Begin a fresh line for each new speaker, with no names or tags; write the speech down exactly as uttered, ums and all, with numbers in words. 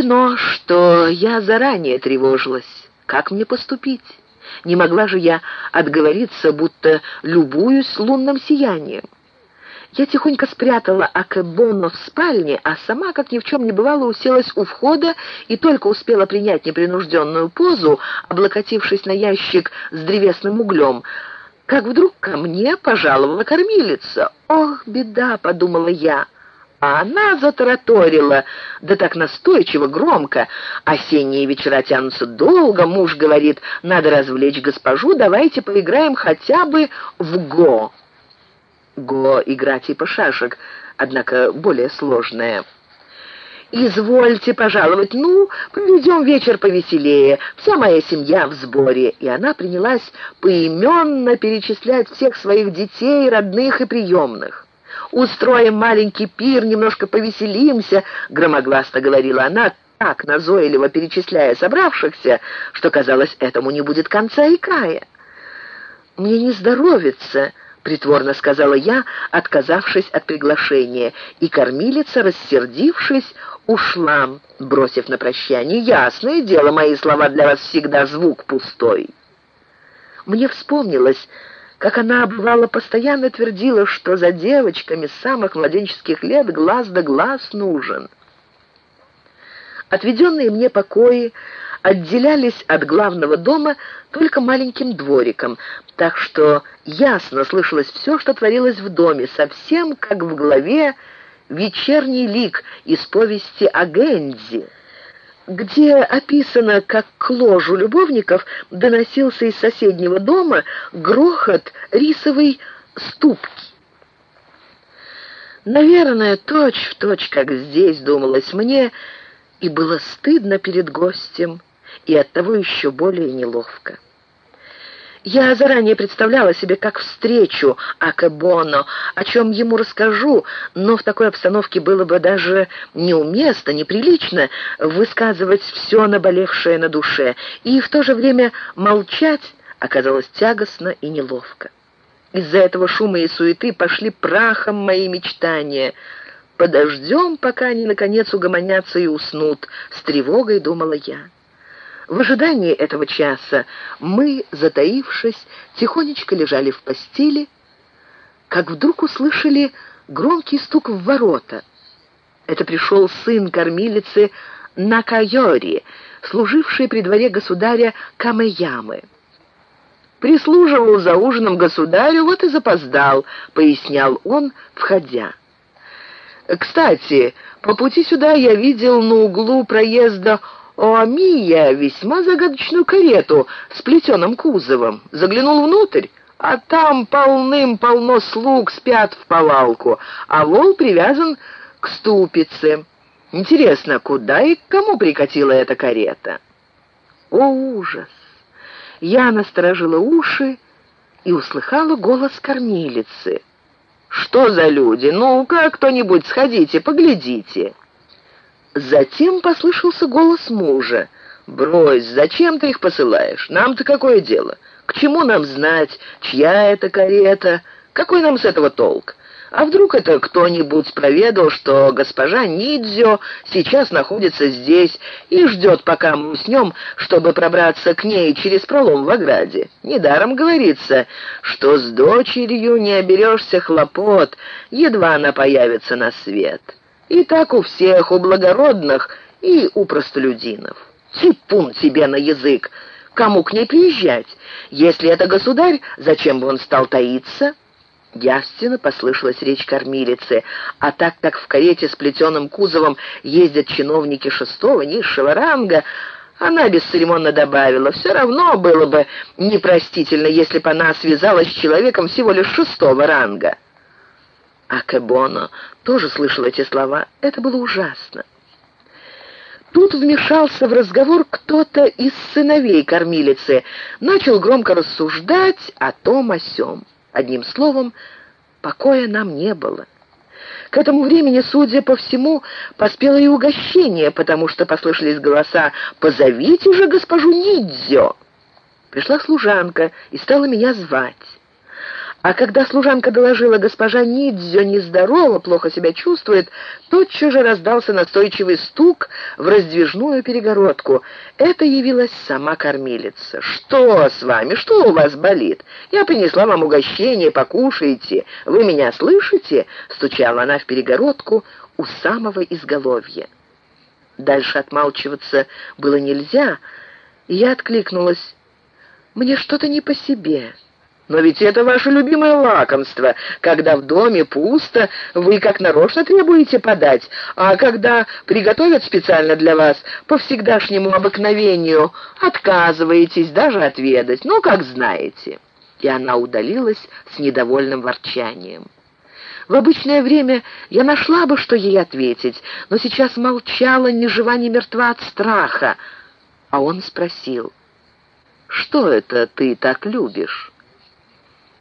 мудрено, что я заранее тревожилась. Как мне поступить? Не могла же я отговориться, будто любуюсь лунным сиянием. Я тихонько спрятала Акебоно в спальне, а сама, как ни в чем не бывало, уселась у входа и только успела принять непринужденную позу, облокотившись на ящик с древесным углем, как вдруг ко мне пожаловала кормилица. «Ох, беда!» — подумала я. А она затараторила, да так настойчиво, громко. «Осенние вечера тянутся долго, муж говорит, надо развлечь госпожу, давайте поиграем хотя бы в го». Го — игра типа шашек, однако более сложная. «Извольте пожаловать, ну, проведем вечер повеселее, вся моя семья в сборе». И она принялась поименно перечислять всех своих детей, родных и приемных. «Устроим маленький пир, немножко повеселимся», — громогласно говорила она, так назойливо перечисляя собравшихся, что, казалось, этому не будет конца и края. «Мне не здоровится», — притворно сказала я, отказавшись от приглашения, и кормилица, рассердившись, ушла, бросив на прощание: «Ясное дело, мои слова для вас всегда звук пустой». Мне вспомнилось, как она, бывало, постоянно твердила, что за девочками с самых младенческих лет глаз да глаз нужен. Отведенные мне покои отделялись от главного дома только маленьким двориком, так что ясно слышалось все, что творилось в доме, совсем как в главе «Вечерний лик» из повести о Гензи, где описано, как к ложу любовников доносился из соседнего дома грохот рисовой ступки. Наверное, точь-в-точь, как здесь, думалось мне, и было стыдно перед гостем, и оттого еще более неловко. Я заранее представляла себе, как встречу Акебоно, о чем ему расскажу, но в такой обстановке было бы даже неуместно, неприлично высказывать все наболевшее на душе, и в то же время молчать оказалось тягостно и неловко. Из-за этого шума и суеты пошли прахом мои мечтания. «Подождем, пока они, наконец, угомонятся и уснут», — с тревогой думала я. В ожидании этого часа мы, затаившись, тихонечко лежали в постели, как вдруг услышали громкий стук в ворота. Это пришел сын кормилицы Накайори, служивший при дворе государя Камэямы. «Прислуживал за ужином государю, вот и запоздал», — пояснял он, входя. «Кстати, по пути сюда я видел на углу проезда Оамия весьма загадочную карету с плетеным кузовом. Заглянул внутрь, а там полным-полно слуг спят в повалку, а вол привязан к ступице. Интересно, куда и к кому прикатила эта карета?» О, ужас! Я насторожила уши и услыхала голос кормилицы. «Что за люди? Ну-ка, кто-нибудь сходите, поглядите». Затем послышался голос мужа. «Брось, зачем ты их посылаешь? Нам-то какое дело? К чему нам знать, чья это карета? Какой нам с этого толк? А вдруг это кто-нибудь проведал, что госпожа Нидзё сейчас находится здесь и ждет, пока мы уснем, чтобы пробраться к ней через пролом в ограде? Недаром говорится, что с дочерью не оберешься хлопот, едва она появится на свет. И так у всех, у благородных и у простолюдинов. Типун тебе на язык! Кому к ней приезжать? Если это государь, зачем бы он стал таиться?» Явственно послышалась речь кормилицы, а так как в карете с плетеным кузовом ездят чиновники шестого, низшего ранга, она бесцеремонно добавила: «Все равно было бы непростительно, если бы она связалась с человеком всего лишь шестого ранга». Акебоно тоже слышал эти слова. Это было ужасно. Тут вмешался в разговор кто-то из сыновей кормилицы, начал громко рассуждать о том о сём. Одним словом, покоя нам не было. К этому времени, судя по всему, поспело и угощение, потому что послышались голоса: «Позовите же госпожу Нидзё!» Пришла служанка и стала меня звать. А когда служанка доложила: госпожа Нидзё нездорова, плохо себя чувствует, тотчас же раздался настойчивый стук в раздвижную перегородку. Это явилась сама кормилица. «Что с вами? Что у вас болит? Я принесла вам угощение, покушайте. Вы меня слышите?» — стучала она в перегородку у самого изголовья. Дальше отмалчиваться было нельзя, и я откликнулась: «Мне что-то не по себе». «Но ведь это ваше любимое лакомство. Когда в доме пусто, вы как нарочно требуете подать, а когда приготовят специально для вас, по всегдашнему обыкновению, отказываетесь даже отведать. Ну, как знаете». И она удалилась с недовольным ворчанием. В обычное время я нашла бы, что ей ответить, но сейчас молчала, ни жива, ни мертва от страха. А он спросил: «Что это ты так любишь?»